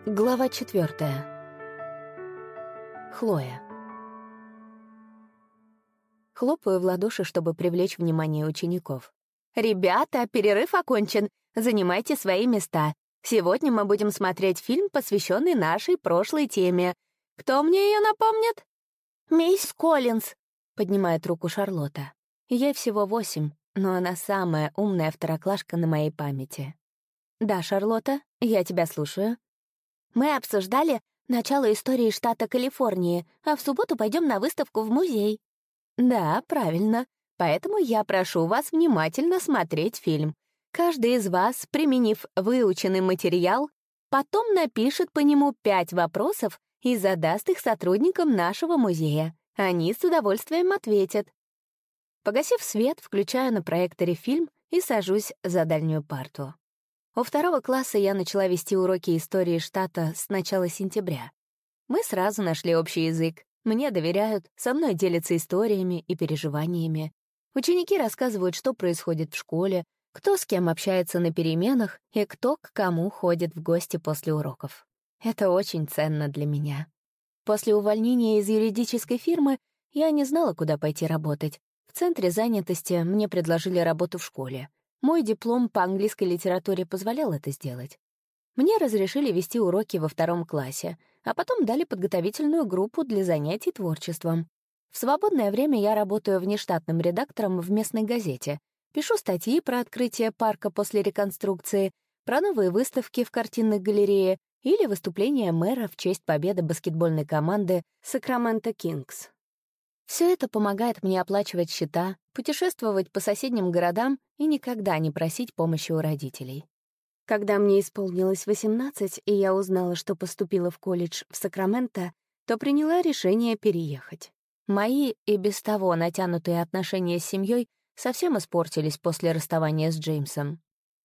Глава 4. Хлоя. Хлопаю в ладоши, чтобы привлечь внимание учеников. «Ребята, перерыв окончен. Занимайте свои места. Сегодня мы будем смотреть фильм, посвященный нашей прошлой теме. Кто мне ее напомнит?» «Мисс Коллинз», — поднимает руку Шарлотта. Ей всего 8, но она самая умная второклашка на моей памяти. «Да, Шарлотта, я тебя слушаю». «Мы обсуждали начало истории штата Калифорнии, а в субботу пойдем на выставку в музей». «Да, правильно. Поэтому я прошу вас внимательно смотреть фильм. Каждый из вас, применив выученный материал, потом напишет по нему 5 вопросов и задаст их сотрудникам нашего музея. Они с удовольствием ответят». Погасив свет, включаю на проекторе фильм и сажусь за дальнюю парту. У 2 класса я начала вести уроки истории штата с начала сентября. Мы сразу нашли общий язык. Мне доверяют, со мной делятся историями и переживаниями. Ученики рассказывают, что происходит в школе, кто с кем общается на переменах и кто к кому ходит в гости после уроков. Это очень ценно для меня. После увольнения из юридической фирмы я не знала, куда пойти работать. В центре занятости мне предложили работу в школе. Мой диплом по английской литературе позволял это сделать. Мне разрешили вести уроки во 2 классе, а потом дали подготовительную группу для занятий творчеством. В свободное время я работаю внештатным редактором в местной газете, пишу статьи про открытие парка после реконструкции, про новые выставки в картинной галерее или выступления мэра в честь победы баскетбольной команды «Сакраменто Кингс». Все это помогает мне оплачивать счета, путешествовать по соседним городам и никогда не просить помощи у родителей. Когда мне исполнилось 18, и я узнала, что поступила в колледж в Сакраменто, то приняла решение переехать. Мои и без того натянутые отношения с семьей совсем испортились после расставания с Джеймсом.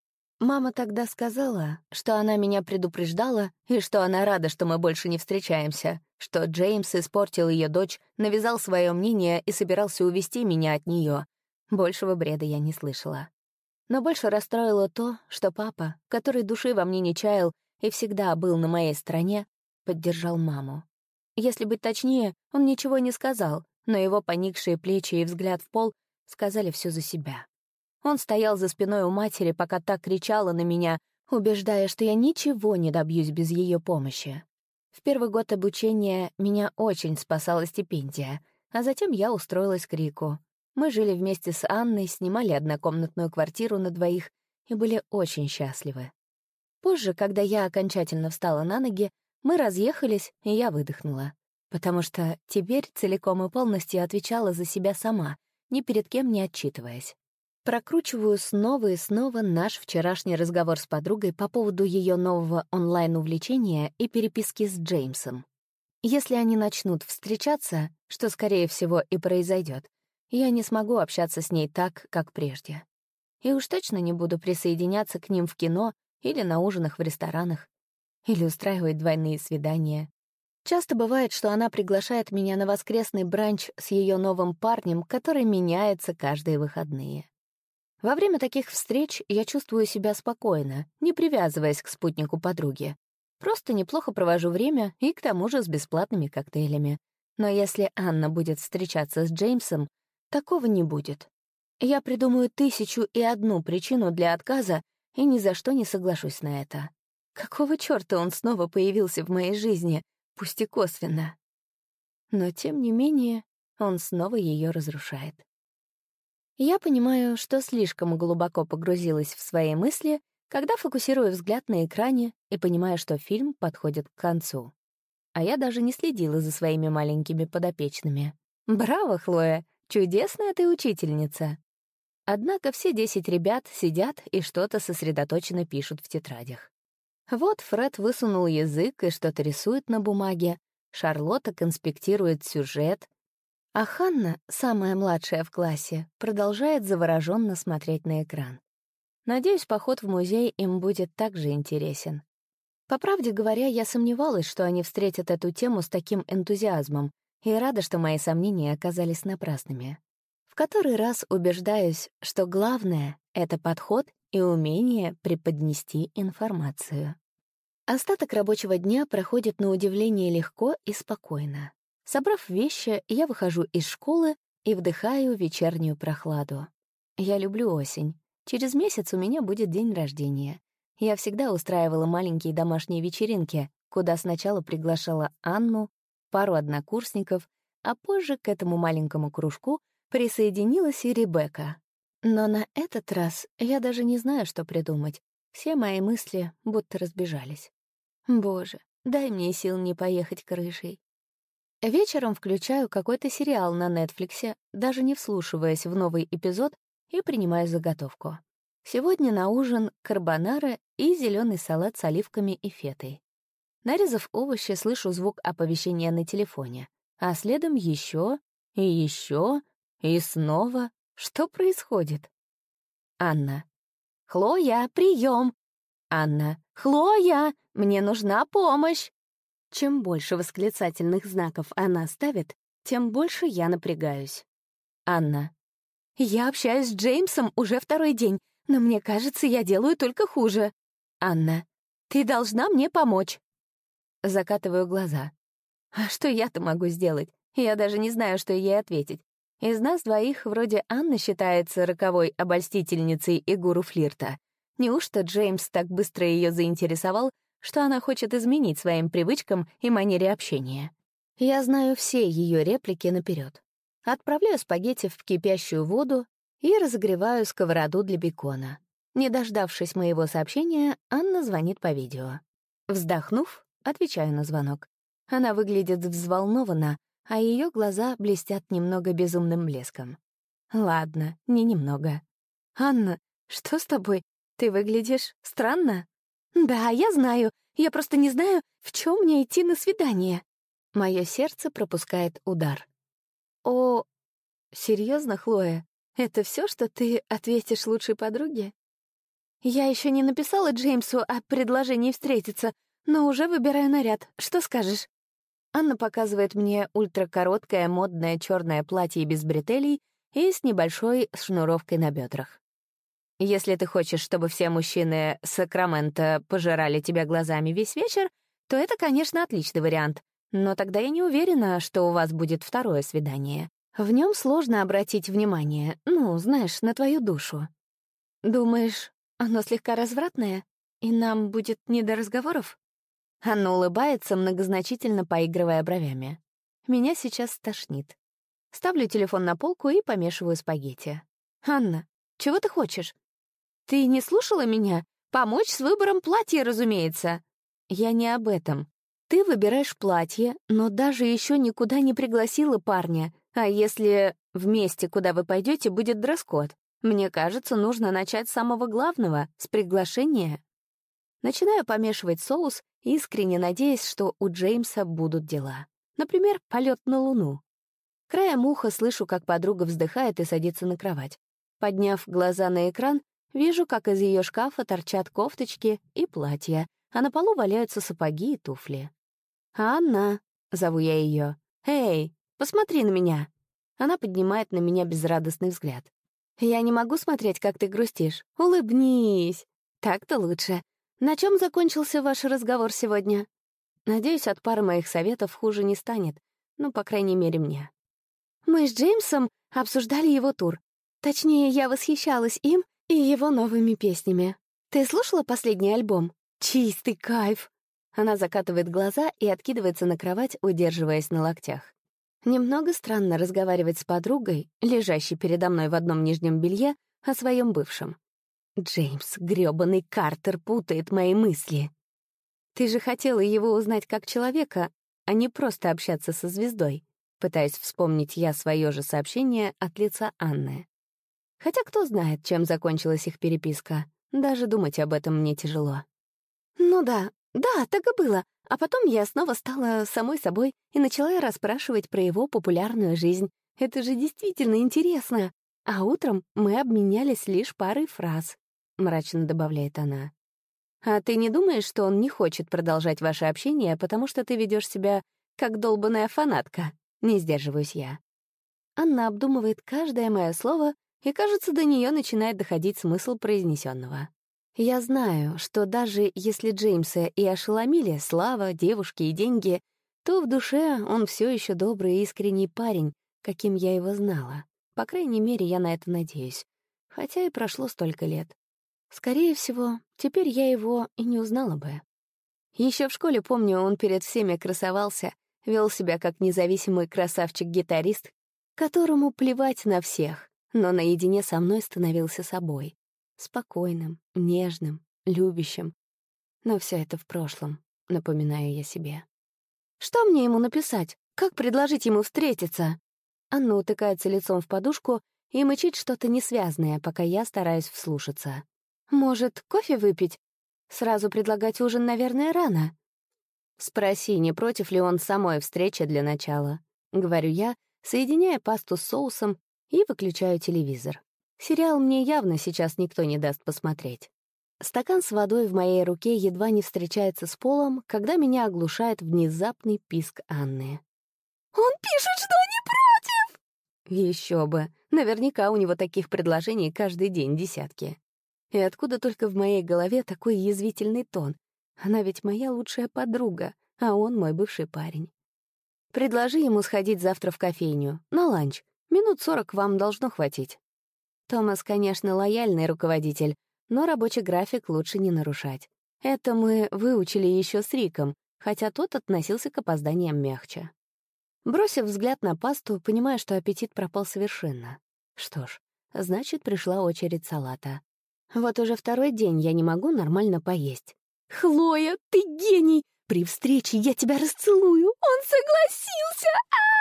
Мама тогда сказала, что она меня предупреждала и что она рада, что мы больше не встречаемся, что Джеймс испортил ее дочь, навязал свое мнение и собирался увести меня от нее. Большего бреда я не слышала. Но больше расстроило то, что папа, который души во мне не чаял и всегда был на моей стороне, поддержал маму. Если быть точнее, он ничего не сказал, но его поникшие плечи и взгляд в пол сказали все за себя. Он стоял за спиной у матери, пока та кричала на меня, убеждая, что я ничего не добьюсь без ее помощи. В первый год обучения меня очень спасала стипендия, а затем я устроилась к Рику. Мы жили вместе с Анной, снимали однокомнатную квартиру на 2 и были очень счастливы. Позже, когда я окончательно встала на ноги, мы разъехались, и я выдохнула, потому что теперь целиком и полностью отвечала за себя сама, ни перед кем не отчитываясь. Прокручиваю снова и снова наш вчерашний разговор с подругой по поводу ее нового онлайн-увлечения и переписки с Джеймсом. Если они начнут встречаться, что, скорее всего, и произойдет, я не смогу общаться с ней так, как прежде. И уж точно не буду присоединяться к ним в кино или на ужинах в ресторанах, или устраивать двойные свидания. Часто бывает, что она приглашает меня на воскресный бранч с ее новым парнем, который меняется каждые выходные. Во время таких встреч я чувствую себя спокойно, не привязываясь к спутнику подруги. Просто неплохо провожу время и к тому же с бесплатными коктейлями. Но если Анна будет встречаться с Джеймсом, такого не будет. Я придумаю 1001 причину для отказа и ни за что не соглашусь на это. Какого чёрта он снова появился в моей жизни, пусть и косвенно? Но, тем не менее, он снова её разрушает. Я понимаю, что слишком глубоко погрузилась в свои мысли, когда фокусирую взгляд на экране и понимаю, что фильм подходит к концу. А я даже не следила за своими маленькими подопечными. Браво, Хлоя! Чудесная ты учительница! Однако все 10 ребят сидят и что-то сосредоточенно пишут в тетрадях. Вот Фред высунул язык и что-то рисует на бумаге, Шарлотта конспектирует сюжет, а Ханна, самая младшая в классе, продолжает завороженно смотреть на экран. Надеюсь, поход в музей им будет также интересен. По правде говоря, я сомневалась, что они встретят эту тему с таким энтузиазмом, и рада, что мои сомнения оказались напрасными. В который раз убеждаюсь, что главное — это подход и умение преподнести информацию. Остаток рабочего дня проходит на удивление легко и спокойно. Собрав вещи, я выхожу из школы и вдыхаю вечернюю прохладу. Я люблю осень. Через месяц у меня будет день рождения. Я всегда устраивала маленькие домашние вечеринки, куда сначала приглашала Анну, пару однокурсников, а позже к этому маленькому кружку присоединилась и Ребекка. Но на этот раз я даже не знаю, что придумать. Все мои мысли будто разбежались. Боже, дай мне сил не поехать крышей. Вечером включаю какой-то сериал на Нетфликсе, даже не вслушиваясь в новый эпизод, и принимаю заготовку. Сегодня на ужин карбонара и зеленый салат с оливками и фетой. Нарезав овощи, слышу звук оповещения на телефоне, а следом еще и снова. Что происходит? Анна. «Хлоя, прием!» Анна. «Хлоя, мне нужна помощь!» Чем больше восклицательных знаков она ставит, тем больше я напрягаюсь. Анна. «Я общаюсь с Джеймсом уже второй день, но мне кажется, я делаю только хуже». Анна. «Ты должна мне помочь». Закатываю глаза. А что я-то могу сделать? Я даже не знаю, что ей ответить. Из нас двоих вроде Анна считается роковой обольстительницей и гуру флирта. Неужто Джеймс так быстро ее заинтересовал, что она хочет изменить своим привычкам и манере общения? Я знаю все ее реплики наперед. Отправляю спагетти в кипящую воду и разогреваю сковороду для бекона. Не дождавшись моего сообщения, Анна звонит по видео. Вздохнув, отвечаю на звонок. Она выглядит взволнованно, а ее глаза блестят немного безумным блеском. Ладно, не немного. «Анна, что с тобой? Ты выглядишь странно». «Да, я знаю. Я просто не знаю, в чем мне идти на свидание». Мое сердце пропускает удар. «О, серьезно, Хлоя? Это все, что ты ответишь лучшей подруге?» «Я еще не написала Джеймсу о предложении встретиться, но уже выбираю наряд. Что скажешь?» Анна показывает мне ультракороткое модное черное платье без бретелей и с небольшой шнуровкой на бедрах. «Если ты хочешь, чтобы все мужчины Сакрамента пожирали тебя глазами весь вечер, то это, конечно, отличный вариант. Но тогда я не уверена, что у вас будет второе свидание. В нем сложно обратить внимание, знаешь, на твою душу. Думаешь, оно слегка развратное, и нам будет не до разговоров?» Анна улыбается, многозначительно поигрывая бровями. Меня сейчас стошнит. Ставлю телефон на полку и помешиваю спагетти. «Анна, чего ты хочешь?» «Ты не слушала меня? Помочь с выбором платья, разумеется». «Я не об этом. Ты выбираешь платье, но даже еще никуда не пригласила парня. А если в месте, куда вы пойдете, будет дресс-код? Мне кажется, нужно начать с самого главного, с приглашения». Начинаю помешивать соус, искренне надеясь, что у Джеймса будут дела. Например, полет на Луну. Краем уха слышу, как подруга вздыхает и садится на кровать. Подняв глаза на экран, вижу, как из ее шкафа торчат кофточки и платья, а на полу валяются сапоги и туфли. «Анна!» — зову я ее. «Эй, посмотри на меня!» Она поднимает на меня безрадостный взгляд. «Я не могу смотреть, как ты грустишь. Улыбнись!» «Так-то лучше. На чем закончился ваш разговор сегодня?» Надеюсь, от пары моих советов хуже не станет. По крайней мере, мне. Мы с Джеймсом обсуждали его тур. Точнее, я восхищалась им и его новыми песнями. Ты слушала последний альбом? Чистый кайф. Она закатывает глаза и откидывается на кровать, удерживаясь на локтях. Немного странно разговаривать с подругой, лежащей передо мной в одном нижнем белье, о своем бывшем. Джеймс, грёбаный Картер, путает мои мысли. Ты же хотела его узнать как человека, а не просто общаться со звездой. Пытаюсь вспомнить я свое же сообщение от лица Анны. Хотя кто знает, чем закончилась их переписка. Даже думать об этом мне тяжело. Ну да, так и было. А потом я снова стала самой собой и начала расспрашивать про его популярную жизнь. Это же действительно интересно. А утром мы обменялись лишь парой фраз. Мрачно добавляет она. «А ты не думаешь, что он не хочет продолжать ваше общение, потому что ты ведешь себя как долбаная фанатка?» Не сдерживаюсь я. Анна обдумывает каждое мое слово, и, кажется, до нее начинает доходить смысл произнесенного. Я знаю, что даже если Джеймса и ошеломили слава, девушки и деньги, то в душе он все еще добрый и искренний парень, каким я его знала. По крайней мере, я на это надеюсь. Хотя и прошло столько лет. Скорее всего, теперь я его и не узнала бы. Еще в школе, помню, он перед всеми красовался, вел себя как независимый красавчик-гитарист, которому плевать на всех, но наедине со мной становился собой. Спокойным, нежным, любящим. Но все это в прошлом, напоминаю я себе. Что мне ему написать? Как предложить ему встретиться? Анна утыкается лицом в подушку и мычит что-то несвязное, пока я стараюсь вслушаться. Может, кофе выпить? Сразу предлагать ужин, наверное, рано. Спроси, не против ли он самой встречи для начала. Говорю я, соединяя пасту с соусом и выключаю телевизор. Сериал мне явно сейчас никто не даст посмотреть. Стакан с водой в моей руке едва не встречается с полом, когда меня оглушает внезапный писк Анны. «Он пишет, что не против!» Еще бы. Наверняка у него таких предложений каждый день десятки. И откуда только в моей голове такой язвительный тон? Она ведь моя лучшая подруга, а он мой бывший парень. Предложи ему сходить завтра в кофейню, на ланч. Минут 40 вам должно хватить. Томас, конечно, лояльный руководитель, но рабочий график лучше не нарушать. Это мы выучили еще с Риком, хотя тот относился к опозданиям мягче. Бросив взгляд на пасту, понимаю, что аппетит пропал совершенно. Что ж, значит, пришла очередь салата. Вот уже второй день я не могу нормально поесть. «Хлоя, ты гений! При встрече я тебя расцелую! Он согласился!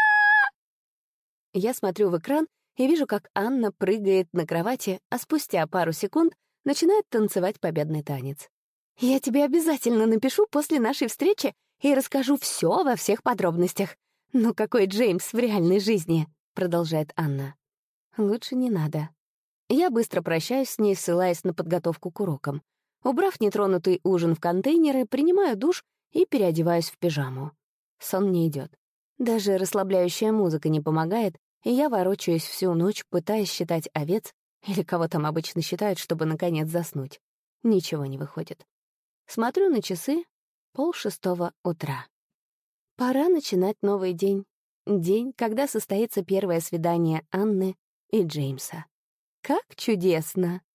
Я смотрю в экран и вижу, как Анна прыгает на кровати, а спустя пару секунд начинает танцевать победный танец. «Я тебе обязательно напишу после нашей встречи и расскажу все во всех подробностях. Ну какой Джеймс в реальной жизни?» — продолжает Анна. «Лучше не надо». Я быстро прощаюсь с ней, ссылаясь на подготовку к урокам. Убрав нетронутый ужин в контейнеры, принимаю душ и переодеваюсь в пижаму. Сон не идет. Даже расслабляющая музыка не помогает, и я ворочаюсь всю ночь, пытаясь считать овец, или кого там обычно считают, чтобы, наконец, заснуть. Ничего не выходит. Смотрю на часы — 5:30 утра. Пора начинать новый день. День, когда состоится первое свидание Анны и Джеймса. Как чудесно!